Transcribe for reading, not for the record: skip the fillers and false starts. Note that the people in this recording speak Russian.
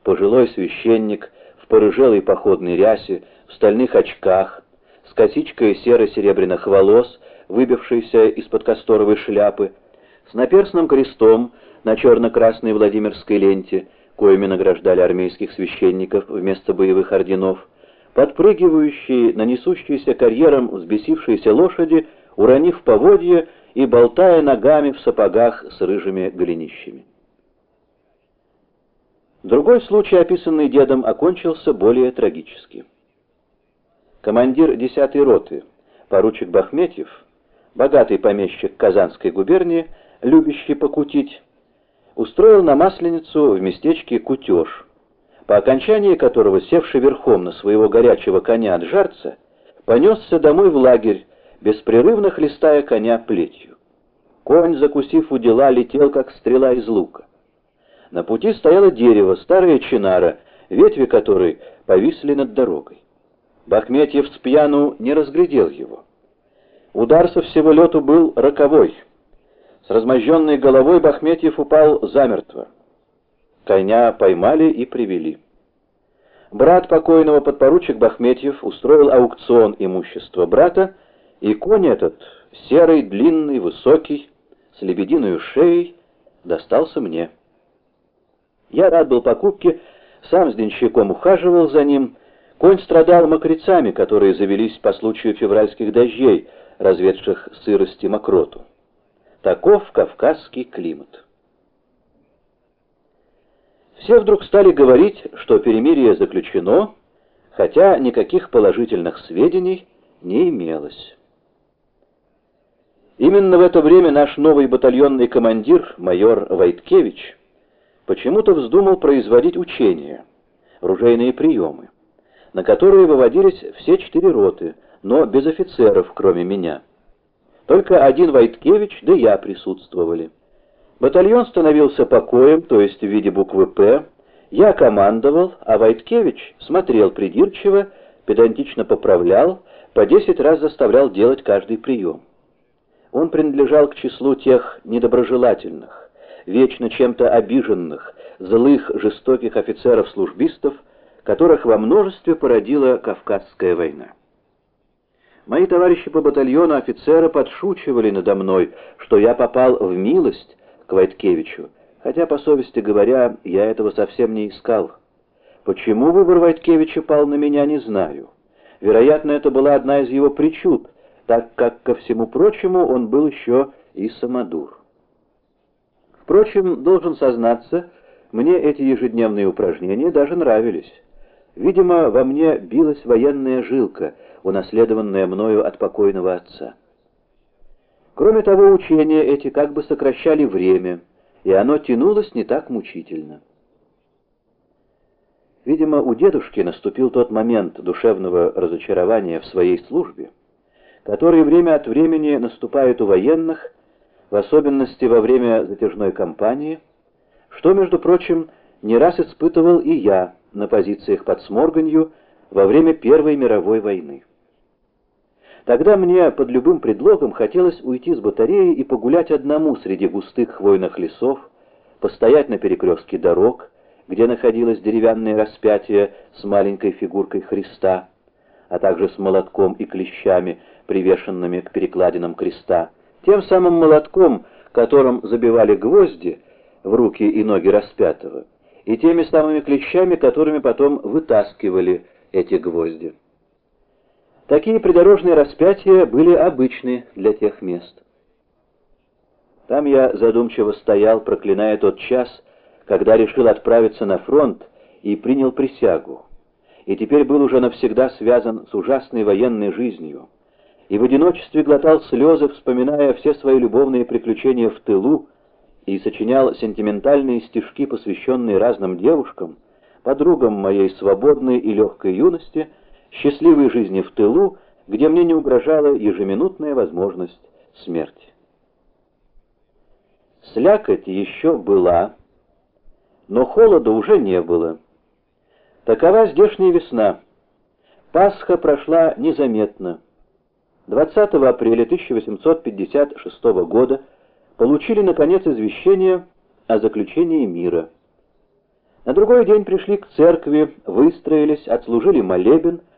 Пожилой священник в порыжелой походной рясе, в стальных очках, с косичкой серо-серебряных волос, выбившейся из-под касторовой шляпы, с наперстным крестом на черно-красной Владимирской ленте, коими награждали армейских священников вместо боевых орденов, подпрыгивающий на несущейся карьером взбесившейся лошади, уронив поводья и болтая ногами в сапогах с рыжими голенищами. Другой случай, описанный дедом, окончился более трагически. Командир 10-й роты, поручик Бахметьев, богатый помещик Казанской губернии, любящий покутить, устроил на Масленицу в местечке кутеж, по окончании которого, севший верхом на своего горячего коня Аджарца, понесся домой в лагерь, беспрерывно хлестая коня плетью. Конь, закусив у дела, летел, как стрела из лука. На пути стояло дерево, старая чинара, ветви которой повисли над дорогой. Бахметьев с пьяну не разглядел его. Удар со всего лету был роковой. С размозженной головой Бахметьев упал замертво. Коня поймали и привели. Брат покойного, подпоручик Бахметьев, устроил аукцион имущества брата, и конь этот, серый, длинный, высокий, с лебединой шеей, достался мне. Я рад был покупке, сам с денщиком ухаживал за ним. Конь страдал мокрецами, которые завелись по случаю февральских дождей, разведших сырость и мокроту. Таков кавказский климат. Все вдруг стали говорить, что перемирие заключено, хотя никаких положительных сведений не имелось. Именно в это время наш новый батальонный командир, майор Войткевич, почему-то вздумал производить учения, ружейные приемы, на которые выводились все 4 роты, но без офицеров, кроме меня. Только один Войткевич, да я присутствовали. Батальон становился покоем, то есть в виде буквы «П». Я командовал, а Войткевич смотрел придирчиво, педантично поправлял, по 10 раз заставлял делать каждый прием. Он принадлежал к числу тех недоброжелательных, вечно чем-то обиженных, злых, жестоких офицеров-службистов, которых во множестве породила Кавказская война. Мои товарищи по батальону офицеры подшучивали надо мной, что я попал в милость к Войткевичу, хотя, по совести говоря, я этого совсем не искал. Почему выбор Войткевича пал на меня, не знаю. Вероятно, это была одна из его причуд, так как, ко всему прочему, он был еще и самодур. Впрочем, должен сознаться, мне эти ежедневные упражнения даже нравились. Видимо, во мне билась военная жилка, унаследованная мною от покойного отца. Кроме того, учения эти как бы сокращали время, и оно тянулось не так мучительно. Видимо, у дедушки наступил тот момент душевного разочарования в своей службе, который время от времени наступает у военных, в особенности во время затяжной кампании, что, между прочим, не раз испытывал и я на позициях под Сморганью во время Первой мировой войны. Тогда мне под любым предлогом хотелось уйти с батареи и погулять одному среди густых хвойных лесов, постоять на перекрестке дорог, где находилось деревянное распятие с маленькой фигуркой Христа, а также с молотком и клещами, привешенными к перекладинам креста, тем самым молотком, которым забивали гвозди в руки и ноги распятого, и теми самыми клещами, которыми потом вытаскивали эти гвозди. Такие придорожные распятия были обычны для тех мест. Там я задумчиво стоял, проклиная тот час, когда решил отправиться на фронт и принял присягу, и теперь был уже навсегда связан с ужасной военной жизнью, и в одиночестве глотал слезы, вспоминая все свои любовные приключения в тылу, и сочинял сентиментальные стишки, посвященные разным девушкам, подругам моей свободной и легкой юности, счастливой жизни в тылу, где мне не угрожала ежеминутная возможность смерти. Слякоть еще была, но холода уже не было. Такова здешняя весна. Пасха прошла незаметно. 20 апреля 1856 года получили, наконец, извещение о заключении мира. На другой день пришли к церкви, выстроились, отслужили молебен